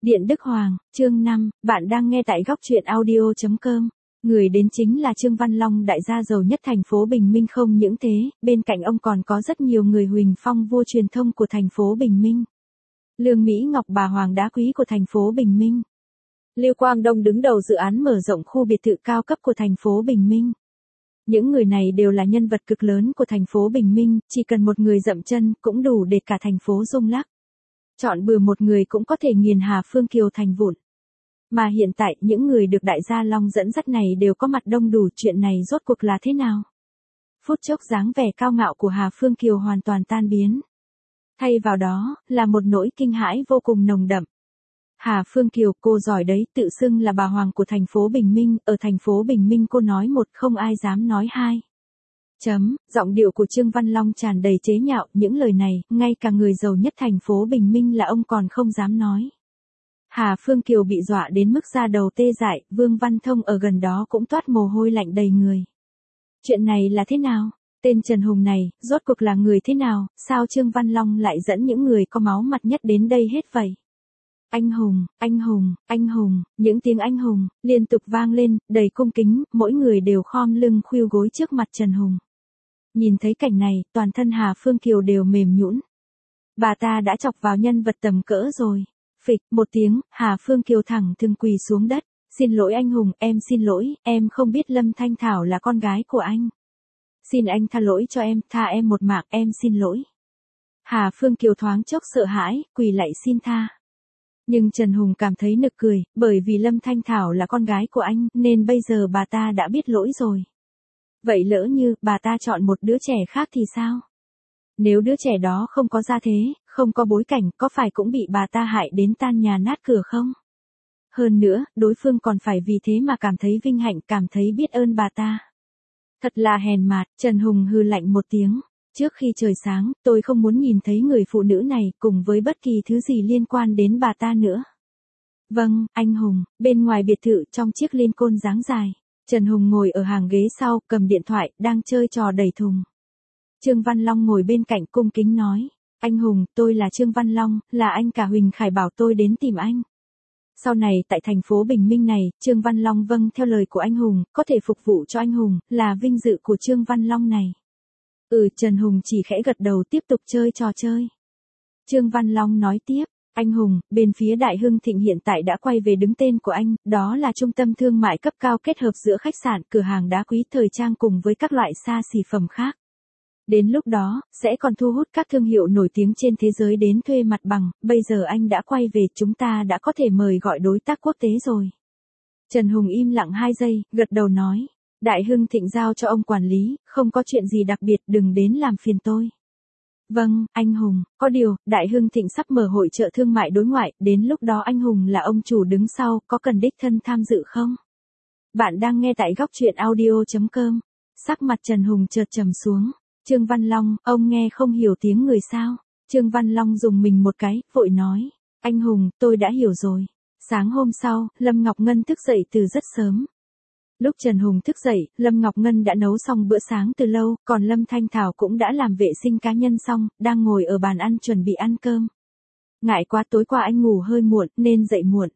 Điện Đức Hoàng, chương 5, bạn đang nghe tại góc truyện audio.com. Người đến chính là Trương Văn Long, đại gia giàu nhất thành phố Bình Minh. Không những thế, bên cạnh ông còn có rất nhiều người huỳnh phong vua truyền thông của thành phố Bình Minh. Lương Mỹ Ngọc, bà hoàng đá quý của thành phố Bình Minh. Lưu Quang Đông đứng đầu dự án mở rộng khu biệt thự cao cấp của thành phố Bình Minh. Những người này đều là nhân vật cực lớn của thành phố Bình Minh, chỉ cần một người dậm chân cũng đủ để cả thành phố rung lắc. Chọn bừa một người cũng có thể nghiền Hà Phương Kiều thành vụn. Mà hiện tại những người được đại gia Long dẫn dắt này đều có mặt đông đủ. Chuyện này rốt cuộc là thế nào? Phút chốc dáng vẻ cao ngạo của Hà Phương Kiều hoàn toàn tan biến. Thay vào đó là một nỗi kinh hãi vô cùng nồng đậm. Hà Phương Kiều, cô giỏi đấy, tự xưng là bà hoàng của thành phố Bình Minh, ở thành phố Bình Minh cô nói một không ai dám nói hai. Giọng điệu của Trương Văn Long tràn đầy chế nhạo, những lời này, ngay cả người giàu nhất thành phố Bình Minh là ông còn không dám nói. Hà Phương Kiều bị dọa đến mức da đầu tê dại, Vương Văn Thông ở gần đó cũng toát mồ hôi lạnh đầy người. Chuyện này là thế nào? Tên Trần Hùng này, rốt cuộc là người thế nào, sao Trương Văn Long lại dẫn những người có máu mặt nhất đến đây hết vậy? Anh hùng, anh hùng, anh hùng, những tiếng anh hùng liên tục vang lên, đầy cung kính, mỗi người đều khom lưng khuỵu gối trước mặt Trần Hùng. Nhìn thấy cảnh này, toàn thân Hà Phương Kiều đều mềm nhũn. Bà ta đã chọc vào nhân vật tầm cỡ rồi. Phịch một tiếng, Hà Phương Kiều thẳng thừng quỳ xuống đất. Xin lỗi anh hùng, em xin lỗi, em không biết Lâm Thanh Thảo là con gái của anh. Xin anh tha lỗi cho em, tha em một mạng, em xin lỗi. Hà Phương Kiều thoáng chốc sợ hãi, quỳ lạy xin tha. Nhưng Trần Hùng cảm thấy nực cười, bởi vì Lâm Thanh Thảo là con gái của anh, nên bây giờ bà ta đã biết lỗi rồi. Vậy lỡ như bà ta chọn một đứa trẻ khác thì sao? Nếu đứa trẻ đó không có gia thế, không có bối cảnh, có phải cũng bị bà ta hại đến tan nhà nát cửa không? Hơn nữa, đối phương còn phải vì thế mà cảm thấy vinh hạnh, cảm thấy biết ơn bà ta. Thật là hèn mạt, Trần Hùng hừ lạnh một tiếng. Trước khi trời sáng, tôi không muốn nhìn thấy người phụ nữ này cùng với bất kỳ thứ gì liên quan đến bà ta nữa. Vâng, anh Hùng. Bên ngoài biệt thự, trong chiếc Lincoln dáng dài, Trần Hùng ngồi ở hàng ghế sau, cầm điện thoại, đang chơi trò đẩy thùng. Trương Văn Long ngồi bên cạnh cung kính nói, anh Hùng, tôi là Trương Văn Long, là anh cả Huỳnh Khải bảo tôi đến tìm anh. Sau này tại thành phố Bình Minh này, Trương Văn Long vâng theo lời của anh Hùng, có thể phục vụ cho anh Hùng, là vinh dự của Trương Văn Long này. Trần Hùng chỉ khẽ gật đầu tiếp tục chơi trò chơi. Trương Văn Long nói tiếp, anh Hùng, bên phía Đại Hưng Thịnh hiện tại đã quay về đứng tên của anh, đó là trung tâm thương mại cấp cao kết hợp giữa khách sạn, cửa hàng đá quý thời trang cùng với các loại xa xỉ phẩm khác. Đến lúc đó, sẽ còn thu hút các thương hiệu nổi tiếng trên thế giới đến thuê mặt bằng, bây giờ anh đã quay về, chúng ta đã có thể mời gọi đối tác quốc tế rồi. Trần Hùng im lặng 2 giây, gật đầu nói, Đại Hưng Thịnh giao cho ông quản lý, không có chuyện gì đặc biệt, đừng đến làm phiền tôi. Vâng, anh Hùng, có điều, Đại Hưng Thịnh sắp mở hội chợ thương mại đối ngoại, đến lúc đó anh Hùng là ông chủ đứng sau, có cần đích thân tham dự không? Bạn đang nghe tại góc truyện audio.com. Sắc mặt Trần Hùng chợt trầm xuống. Trương Văn Long, ông nghe không hiểu tiếng người sao? Trương Văn Long dùng mình một cái, vội nói, anh Hùng, tôi đã hiểu rồi. Sáng hôm sau, Lâm Ngọc Ngân thức dậy từ rất sớm. Lúc Trần Hùng thức dậy, Lâm Ngọc Ngân đã nấu xong bữa sáng từ lâu, còn Lâm Thanh Thảo cũng đã làm vệ sinh cá nhân xong, đang ngồi ở bàn ăn chuẩn bị ăn cơm. Ngại quá tối qua anh ngủ hơi muộn, nên dậy muộn.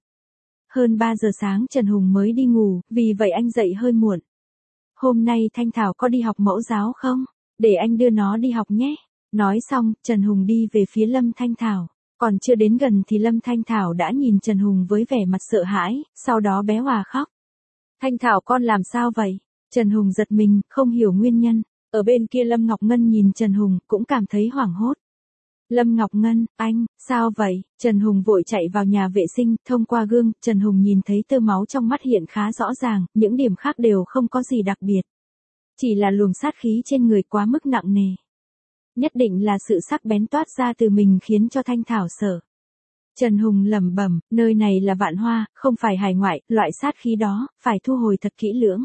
Hơn 3 giờ sáng Trần Hùng mới đi ngủ, vì vậy anh dậy hơi muộn. Hôm nay Thanh Thảo có đi học mẫu giáo không? Để anh đưa nó đi học nhé. Nói xong, Trần Hùng đi về phía Lâm Thanh Thảo. Còn chưa đến gần thì Lâm Thanh Thảo đã nhìn Trần Hùng với vẻ mặt sợ hãi, sau đó bé òa khóc. Thanh Thảo con làm sao vậy? Trần Hùng giật mình, không hiểu nguyên nhân. Ở bên kia Lâm Ngọc Ngân nhìn Trần Hùng, cũng cảm thấy hoảng hốt. Lâm Ngọc Ngân, anh, sao vậy? Trần Hùng vội chạy vào nhà vệ sinh, thông qua gương, Trần Hùng nhìn thấy tơ máu trong mắt hiện khá rõ ràng, những điểm khác đều không có gì đặc biệt. Chỉ là luồng sát khí trên người quá mức nặng nề. Nhất định là sự sắc bén toát ra từ mình khiến cho Thanh Thảo sợ. Trần Hùng lẩm bẩm, nơi này là Vạn Hoa, không phải hải ngoại, loại sát khí đó, phải thu hồi thật kỹ lưỡng.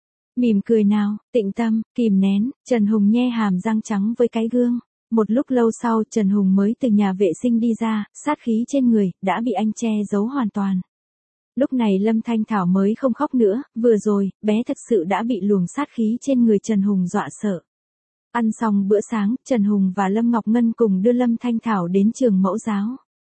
Mỉm cười nào, tĩnh tâm, kìm nén, Trần Hùng nhe hàm răng trắng với cái gương. Một lúc lâu sau Trần Hùng mới từ nhà vệ sinh đi ra, sát khí trên người, đã bị anh che giấu hoàn toàn. Lúc này Lâm Thanh Thảo mới không khóc nữa, vừa rồi, bé thật sự đã bị luồng sát khí trên người Trần Hùng dọa sợ. Ăn xong bữa sáng, Trần Hùng và Lâm Ngọc Ngân cùng đưa Lâm Thanh Thảo đến trường mẫu giáo.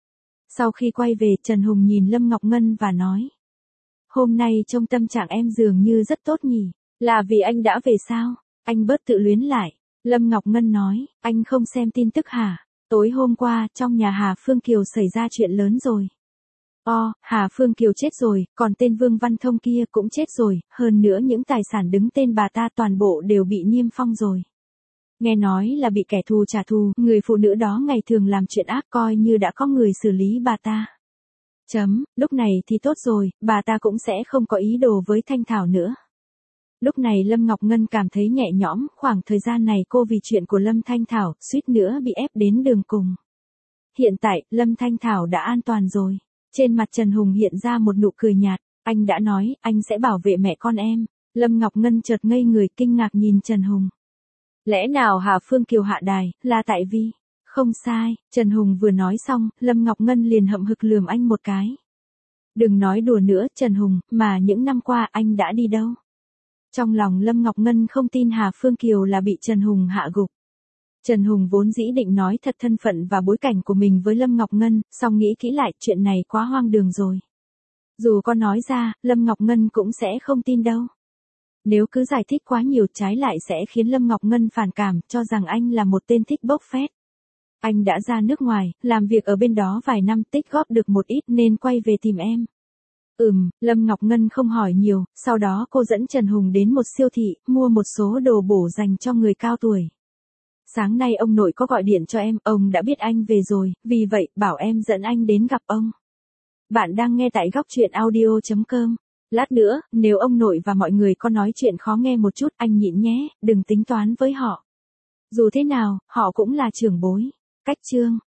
Sau khi quay về, Trần Hùng nhìn Lâm Ngọc Ngân và nói. Hôm nay trông tâm trạng em dường như rất tốt nhỉ, là vì anh đã về sao? Anh bớt tự luyến lại. Lâm Ngọc Ngân nói, anh không xem tin tức hả? Tối hôm qua, trong nhà Hà Phương Kiều xảy ra chuyện lớn rồi. Hà Phương Kiều chết rồi, còn tên Vương Văn Thông kia cũng chết rồi, hơn nữa những tài sản đứng tên bà ta toàn bộ đều bị niêm phong rồi. Nghe nói là bị kẻ thù trả thù, người phụ nữ đó ngày thường làm chuyện ác coi như đã có người xử lý bà ta. Lúc này thì tốt rồi, bà ta cũng sẽ không có ý đồ với Thanh Thảo nữa. Lúc này Lâm Ngọc Ngân cảm thấy nhẹ nhõm, khoảng thời gian này cô vì chuyện của Lâm Thanh Thảo, suýt nữa bị ép đến đường cùng. Hiện tại, Lâm Thanh Thảo đã an toàn rồi. Trên mặt Trần Hùng hiện ra một nụ cười nhạt, anh đã nói, anh sẽ bảo vệ mẹ con em. Lâm Ngọc Ngân chợt ngây người kinh ngạc nhìn Trần Hùng. Lẽ nào Hà Phương Kiều hạ đài, là tại vì... Không sai, Trần Hùng vừa nói xong, Lâm Ngọc Ngân liền hậm hực lườm anh một cái. Đừng nói đùa nữa, Trần Hùng, mà những năm qua anh đã đi đâu? Trong lòng Lâm Ngọc Ngân không tin Hà Phương Kiều là bị Trần Hùng hạ gục. Trần Hùng vốn dĩ định nói thật thân phận và bối cảnh của mình với Lâm Ngọc Ngân, song nghĩ kỹ lại, chuyện này quá hoang đường rồi. Dù có nói ra, Lâm Ngọc Ngân cũng sẽ không tin đâu. Nếu cứ giải thích quá nhiều, trái lại sẽ khiến Lâm Ngọc Ngân phản cảm, cho rằng anh là một tên thích bốc phét. Anh đã ra nước ngoài, làm việc ở bên đó vài năm, tích góp được một ít nên quay về tìm em. Lâm Ngọc Ngân không hỏi nhiều, sau đó cô dẫn Trần Hùng đến một siêu thị, mua một số đồ bổ dành cho người cao tuổi. Sáng nay ông nội có gọi điện cho em, ông đã biết anh về rồi, vì vậy, bảo em dẫn anh đến gặp ông. Bạn đang nghe tại góc truyện audio.com. Lát nữa, nếu ông nội và mọi người có nói chuyện khó nghe một chút, anh nhịn nhé, đừng tính toán với họ. Dù thế nào, họ cũng là trưởng bối. Cách chương